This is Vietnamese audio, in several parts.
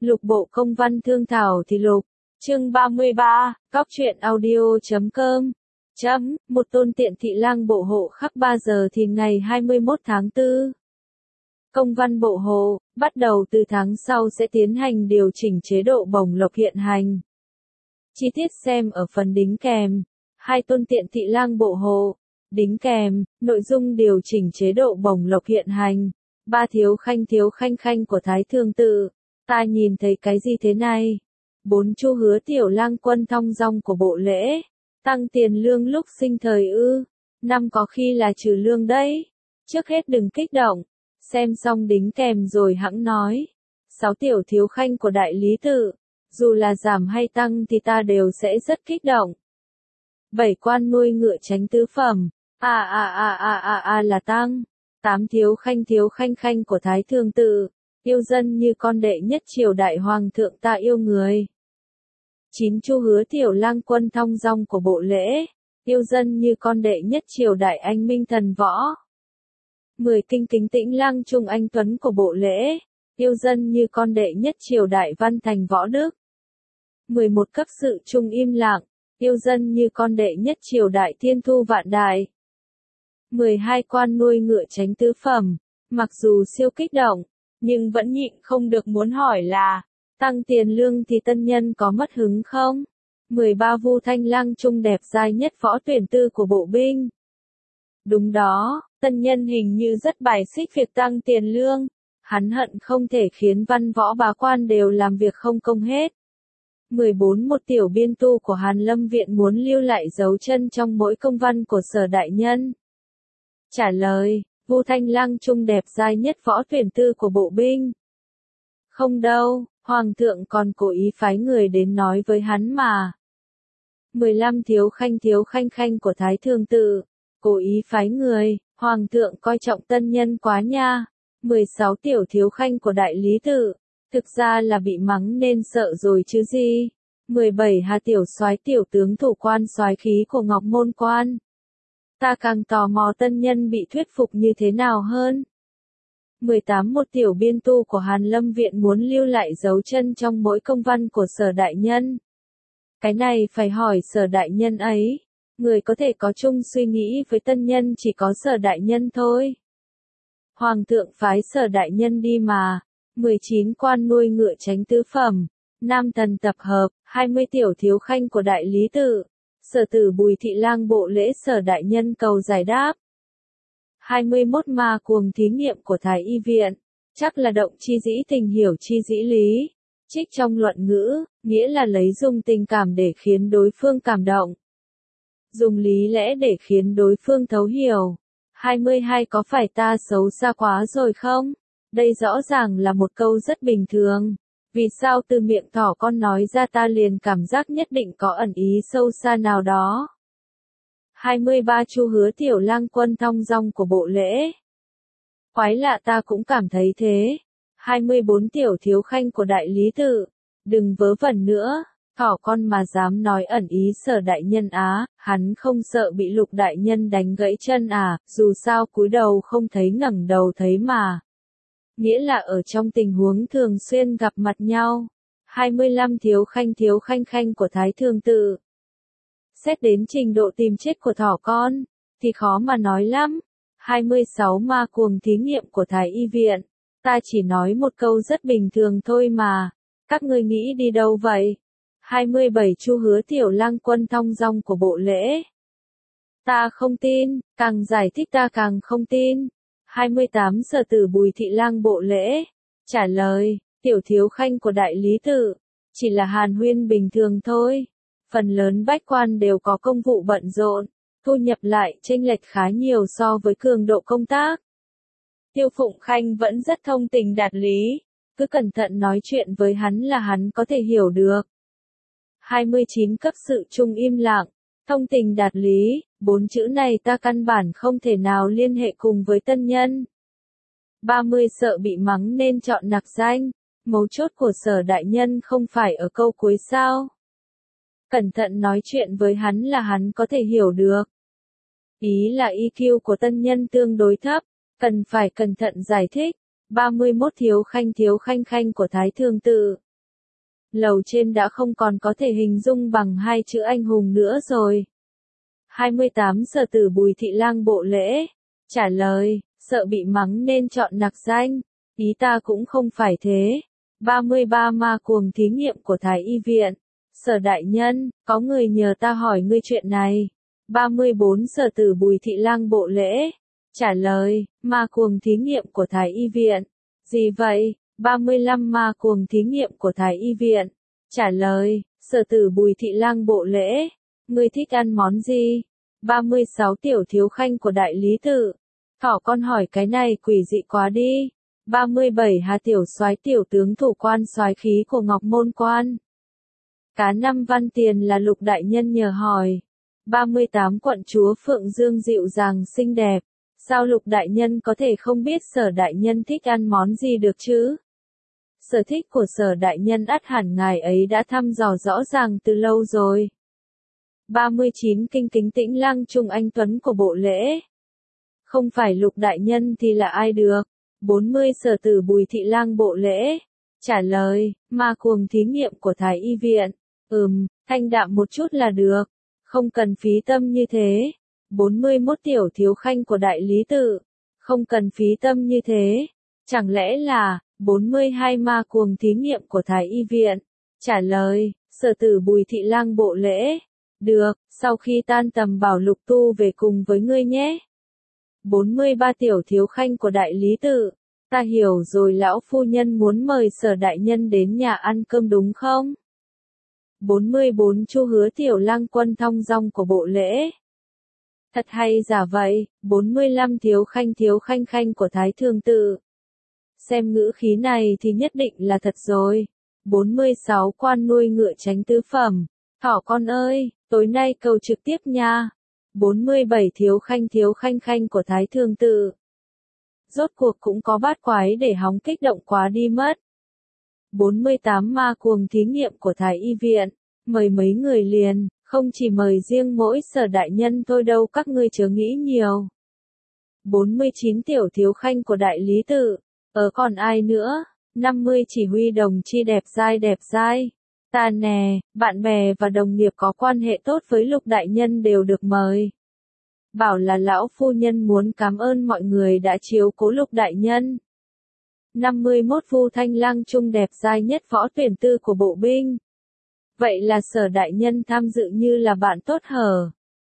Lục bộ công văn thương thảo thì lục. Chương 33, Góc truyện audio.com. Một tôn tiện thị lang bộ hộ khắc 3 giờ thì ngày 21 tháng 4. Công văn bộ hộ, bắt đầu từ tháng sau sẽ tiến hành điều chỉnh chế độ bổng lộc hiện hành. Chi tiết xem ở phần đính kèm. Hai tôn tiện thị lang bộ hộ. Đính kèm, nội dung điều chỉnh chế độ bổng lộc hiện hành. Ba thiếu khanh khanh của Thái Thương Tự. Ta nhìn thấy cái gì thế này? 4 chu hứa tiểu lang quân thong dong của bộ lễ. Tăng tiền lương lúc sinh thời ư. 5 có khi là trừ lương đấy. Trước hết đừng kích động. Xem xong đính kèm rồi hẵng nói. 6 tiểu thiếu khanh của đại lý tự. Dù là giảm hay tăng thì ta đều sẽ rất kích động. 7 quan nuôi ngựa tránh tứ phẩm. Là tăng. 8 thiếu khanh của Thái Thương Tự. Yêu dân như con đệ nhất triều đại hoàng thượng ta yêu người. 9 chu hứa tiểu lang quân thong dong của bộ lễ. Yêu dân như con đệ nhất triều đại anh minh thần võ. 10 kinh kính tĩnh lang trung anh tuấn của bộ lễ. Yêu dân như con đệ nhất triều đại văn thành võ đức. 11 cấp sự trung im lặng. Yêu dân như con đệ nhất triều đại thiên thu vạn đại. 12 quan nuôi ngựa tránh tứ phẩm. Mặc dù siêu kích động, nhưng vẫn nhịn không được muốn hỏi là, tăng tiền lương thì tân nhân có mất hứng không? 13 Vu Thanh lang trung đẹp giai nhất võ tuyển tư của bộ binh. Đúng đó, tân nhân hình như rất bài xích việc tăng tiền lương. Hắn hận không thể khiến văn võ bá quan đều làm việc không công hết. 14 Một tiểu biên tu của Hàn Lâm Viện muốn lưu lại dấu chân trong mỗi công văn của Sở đại nhân. Trả lời, Vu Thanh lang trung đẹp giai nhất võ tuyển tư của bộ binh. Không đâu, Hoàng thượng còn cố ý phái người đến nói với hắn mà. 15 thiếu khanh của Thái Thương Tự. Cố ý phái người, Hoàng thượng coi trọng tân nhân quá nha. 16 tiểu thiếu khanh của Đại Lý Tự. Thực ra là bị mắng nên sợ rồi chứ gì. 17 Hà tiểu soái tiểu tướng thủ quan soái khí của Ngọc Môn Quan. Ta càng tò mò tân nhân bị thuyết phục như thế nào hơn. 18 Một tiểu biên tu của Hàn Lâm Viện muốn lưu lại dấu chân trong mỗi công văn của Sở đại nhân. Cái này phải hỏi Sở đại nhân ấy. Người có thể có chung suy nghĩ với tân nhân chỉ có Sở đại nhân thôi. Hoàng thượng phái Sở đại nhân đi mà. 19 quan nuôi ngựa tránh tứ phẩm. Nam thần tập hợp. 20 tiểu thiếu khanh của Đại Lý Tự. Sở tử Bùi Thị lang bộ lễ Sở đại nhân cầu giải đáp. 21 Ma cuồng thí nghiệm của Thái y viện. Chắc là động chi dĩ tình hiểu chi dĩ lý. Trích trong luận ngữ, nghĩa là lấy dùng tình cảm để khiến đối phương cảm động. Dùng lý lẽ để khiến đối phương thấu hiểu. 22 Có phải ta xấu xa quá rồi không? Đây rõ ràng là một câu rất bình thường. Vì sao từ miệng thỏ con nói ra ta liền cảm giác nhất định có ẩn ý sâu xa nào đó. 23 Chu hứa tiểu lang quân thong dong của bộ lễ. Quái lạ ta cũng cảm thấy thế. 24 tiểu thiếu khanh của Đại Lý Tự. Đừng vớ vẩn nữa, thỏ con mà dám nói ẩn ý Sở đại nhân á, hắn không sợ bị Lục đại nhân đánh gãy chân à, dù sao cúi đầu không thấy ngẩng đầu thấy mà. Nghĩa là ở trong tình huống thường xuyên gặp mặt nhau. 25 thiếu khanh của Thái Thương Tự. Xét đến trình độ tìm chết của thỏ con, thì khó mà nói lắm. 26 Ma cuồng thí nghiệm của Thái y viện. Ta chỉ nói một câu rất bình thường thôi mà. Các ngươi nghĩ đi đâu vậy? 27 Chu hứa tiểu lang quân thong dong của bộ lễ. Ta không tin, càng giải thích ta càng không tin. 28 Sở tử Bùi Thị lang bộ lễ. Trả lời, tiểu thiếu khanh của Đại Lý Tự. Chỉ là hàn huyên bình thường thôi. Phần lớn bách quan đều có công vụ bận rộn. Thu nhập lại chênh lệch khá nhiều so với cường độ công tác. Tiêu Phụng Khanh vẫn rất thông tình đạt lý. Cứ cẩn thận nói chuyện với hắn là hắn có thể hiểu được. 29 Cấp sự trung im lặng. Thông tình đạt lý, 4 chữ này ta căn bản không thể nào liên hệ cùng với tân nhân. 30 Sợ bị mắng nên chọn nặc danh. Mấu chốt của Sở đại nhân không phải ở câu cuối sao. Cẩn thận nói chuyện với hắn là hắn có thể hiểu được. Ý là EQ của tân nhân tương đối thấp, cần phải cẩn thận giải thích. 31 thiếu khanh của Thái Thương Tự. Lầu trên đã không còn có thể hình dung bằng hai chữ anh hùng nữa rồi. 28 Sở tử Bùi Thị Lang bộ lễ. Trả lời, sợ bị mắng nên chọn nặc danh. Ý ta cũng không phải thế. 33 Ma cuồng thí nghiệm của Thái Y Viện. Sở đại nhân, có người nhờ ta hỏi ngươi chuyện này. 34 Sở tử Bùi Thị Lang bộ lễ. Trả lời, ma cuồng thí nghiệm của Thái Y Viện. Gì vậy? 35 Ma cuồng thí nghiệm của Thái Y Viện. Trả lời, Sở tử Bùi Thị Lang bộ lễ. Ngươi thích ăn món gì? 36 Tiểu thiếu khanh của Đại Lý Tự. Thỏ con hỏi cái này quỷ dị quá đi. 37 Hà tiểu soái tiểu tướng thủ quan soái khí của Ngọc Môn Quan. Cá năm văn tiền là Lục đại nhân nhờ hỏi. 38 Quận chúa Phượng Dương dịu dàng xinh đẹp. Sao Lục đại nhân có thể không biết Sở đại nhân thích ăn món gì được chứ? Sở thích của Sở đại nhân ắt hẳn ngài ấy đã thăm dò rõ ràng từ lâu rồi. 39 Kinh kính tĩnh lăng trung anh tuấn của bộ lễ. Không phải Lục đại nhân thì là ai được? 40 Sở tử Bùi Thị Lang bộ lễ. Trả lời, ma cuồng thí nghiệm của Thái Y Viện. Thanh đạm một chút là được. Không cần phí tâm như thế. 41 Tiểu thiếu khanh của Đại Lý Tự. Không cần phí tâm như thế. Chẳng lẽ là 42 Ma cuồng thí nghiệm của Thái Y Viện. Trả lời, Sở tử Bùi Thị Lang bộ lễ. Được, sau khi tan tầm bảo Lục tu về cùng với ngươi nhé. 43 Tiểu thiếu khanh của Đại Lý Tự. Ta hiểu rồi, lão phu nhân muốn mời Sở đại nhân đến nhà ăn cơm đúng không? 44 Chu Hứa Tiểu Lang quân thong dong của bộ lễ. Thật hay giả vậy? 45 Thiếu khanh khanh của Thái Thường Tự. Xem ngữ khí này thì nhất định là thật rồi. 46 Quan nuôi ngựa tránh tứ phẩm. Thỏ con ơi, tối nay cầu trực tiếp nha. 47 Thiếu khanh khanh của Thái Thường Tự. Rốt cuộc cũng có bát quái để hóng kích động quá đi mất. 48 Ma cuồng thí nghiệm của Thái Y Viện. Mời mấy người liền, không chỉ mời riêng mỗi Sở đại nhân thôi đâu, các ngươi chớ nghĩ nhiều. 49 Tiểu thiếu khanh của Đại Lý Tự. Còn ai nữa? 50 Chỉ huy đồng chi đẹp dai. Ta nè, bạn bè và đồng nghiệp có quan hệ tốt với Lục đại nhân đều được mời. Bảo là lão phu nhân muốn cảm ơn mọi người đã chiếu cố Lục đại nhân. 51 Vu Thanh Lang trung đẹp dai nhất võ tuyển tư của bộ binh. Vậy là Sở đại nhân tham dự như là bạn tốt hở?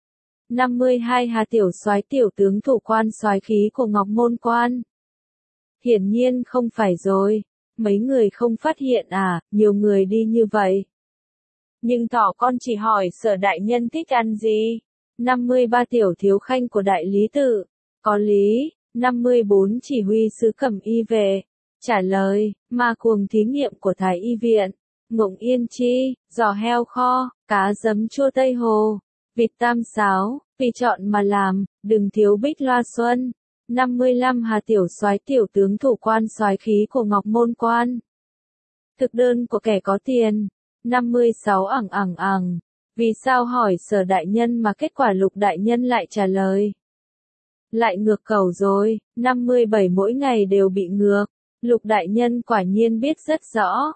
52 Hà tiểu soái tiểu tướng thủ quan soái khí của Ngọc Môn Quan. Hiển nhiên không phải rồi. Mấy người không phát hiện à, nhiều người đi như vậy. Nhưng thỏ con chỉ hỏi Sở đại nhân thích ăn gì? 53 Tiểu thiếu khanh của Đại Lý Tự. Có lý. 54 Chỉ huy sứ Cẩm Y về. Trả lời, ma cuồng thí nghiệm của Thái Y Viện. Ngỗng yên chi, giò heo kho, cá giấm chua Tây Hồ, vịt tam sáo, tùy chọn mà làm, đừng thiếu bích loa xuân. 55 Hà tiểu soái tiểu tướng thủ quan soái khí của Ngọc Môn Quan. Thực đơn của kẻ có tiền. 56 ẳng. Vì sao hỏi Sở đại nhân mà kết quả Lục đại nhân lại trả lời? Lại ngược cầu rồi. 57 Mỗi ngày đều bị ngược. Lục đại nhân quả nhiên biết rất rõ.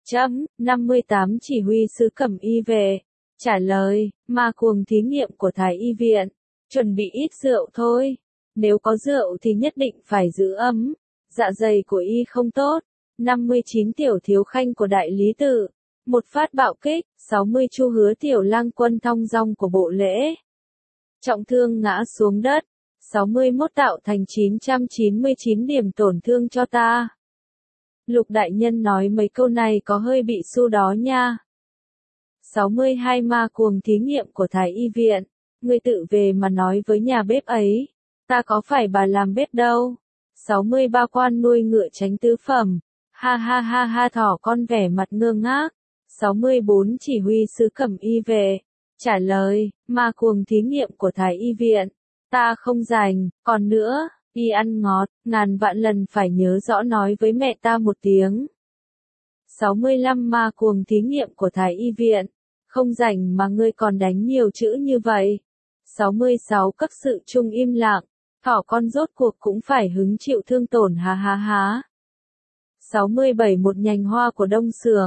58 Chỉ huy sứ Cẩm Y về. Trả lời, ma cuồng thí nghiệm của Thái Y Viện. Chuẩn bị ít rượu thôi. Nếu có rượu thì nhất định phải giữ ấm. Dạ dày của y không tốt. 59 Tiểu thiếu khanh của Đại Lý Tự. Một phát bạo kích. 60 Chu Hứa Tiểu Lang quân thong dong của bộ lễ. Trọng thương ngã xuống đất. 61 Tạo thành 999 điểm tổn thương cho ta. Lục đại nhân nói mấy câu này có hơi bị su đó nha. 62 Ma cuồng thí nghiệm của Thái Y Viện. Ngươi tự về mà nói với nhà bếp ấy. Ta có phải bà làm bếp đâu. 63 Quan nuôi ngựa tránh tứ phẩm. Ha thỏ con vẻ mặt ngơ ngác. 64 Chỉ huy sứ Cẩm Y về. Trả lời, ma cuồng thí nghiệm của Thái Y Viện. Ta không rành, còn nữa, y ăn ngọt, ngàn vạn lần phải nhớ rõ nói với mẹ ta một tiếng. 65 Ma cuồng thí nghiệm của Thái Y Viện. Không rảnh mà ngươi còn đánh nhiều chữ như vậy. 66 Các sự chung im lặng. Thỏ con rốt cuộc cũng phải hứng chịu thương tổn ha. 67 Một nhành hoa của Đông Sường.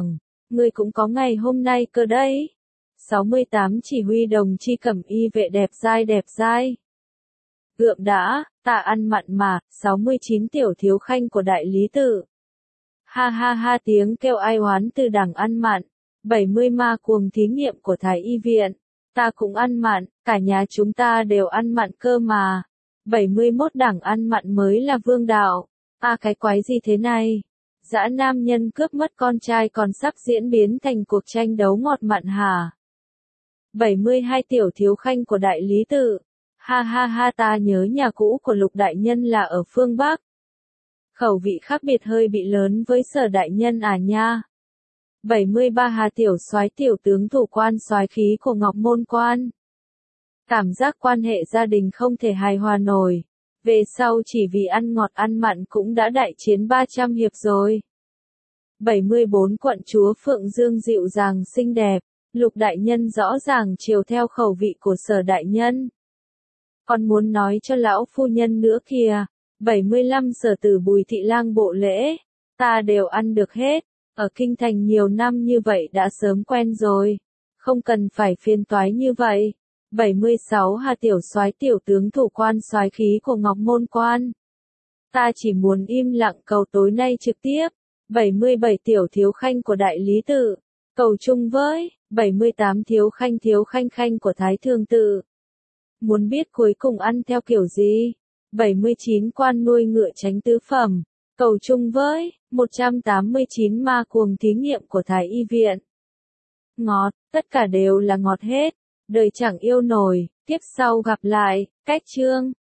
Ngươi cũng có ngày hôm nay cơ đấy. 68 chỉ huy đồng chi cẩm y vệ đẹp dai. Gượm đã, ta ăn mặn mà. 69 tiểu thiếu khanh của đại lý tự. Ha ha ha, tiếng kêu ai oán từ đằng ăn mặn. 70 ma cuồng thí nghiệm của Thái y viện. Ta cũng ăn mặn, cả nhà chúng ta đều ăn mặn cơ mà. 71 đảng ăn mặn mới là vương đạo. Cái quái gì thế này? Dã nam nhân cướp mất con trai còn sắp diễn biến thành cuộc tranh đấu ngọt mặn hả? 72 tiểu thiếu khanh của đại lý tự. Ha ha ha, ta nhớ nhà cũ của Lục đại nhân là ở phương Bắc. Khẩu vị khác biệt hơi bị lớn với Sở đại nhân à nha. 73 Hà tiểu soái tiểu tướng thủ quan soái khí của Ngọc Môn quan. Cảm giác quan hệ gia đình không thể hài hòa nổi. Về sau chỉ vì ăn ngọt ăn mặn cũng đã đại chiến 300 hiệp rồi. 74 Quận chúa Phượng Dương dịu dàng xinh đẹp. Lục đại nhân rõ ràng chiều theo khẩu vị của Sở đại nhân. Còn muốn nói cho lão phu nhân nữa kìa. 75 Sở tử Bùi thị lang bộ lễ. Ta đều ăn được hết. Ở kinh thành nhiều năm như vậy đã sớm quen rồi. Không cần phải phiền toái như vậy. 76 Hà tiểu soái tiểu tướng thủ quan soái khí của Ngọc Môn quan. Ta chỉ muốn im lặng cầu tối nay trực tiếp. 77 tiểu thiếu khanh của đại lý tự. Cầu chung với. 78 thiếu khanh khanh của Thái Thường tự. Muốn biết cuối cùng ăn theo kiểu gì? 79 quan nuôi ngựa tránh tứ phẩm. Cầu chung với. 189 ma cuồng thí nghiệm của Thái y viện. Ngọt, tất cả đều là ngọt hết. Đời chẳng yêu nổi, tiếp sau gặp lại. Cách chương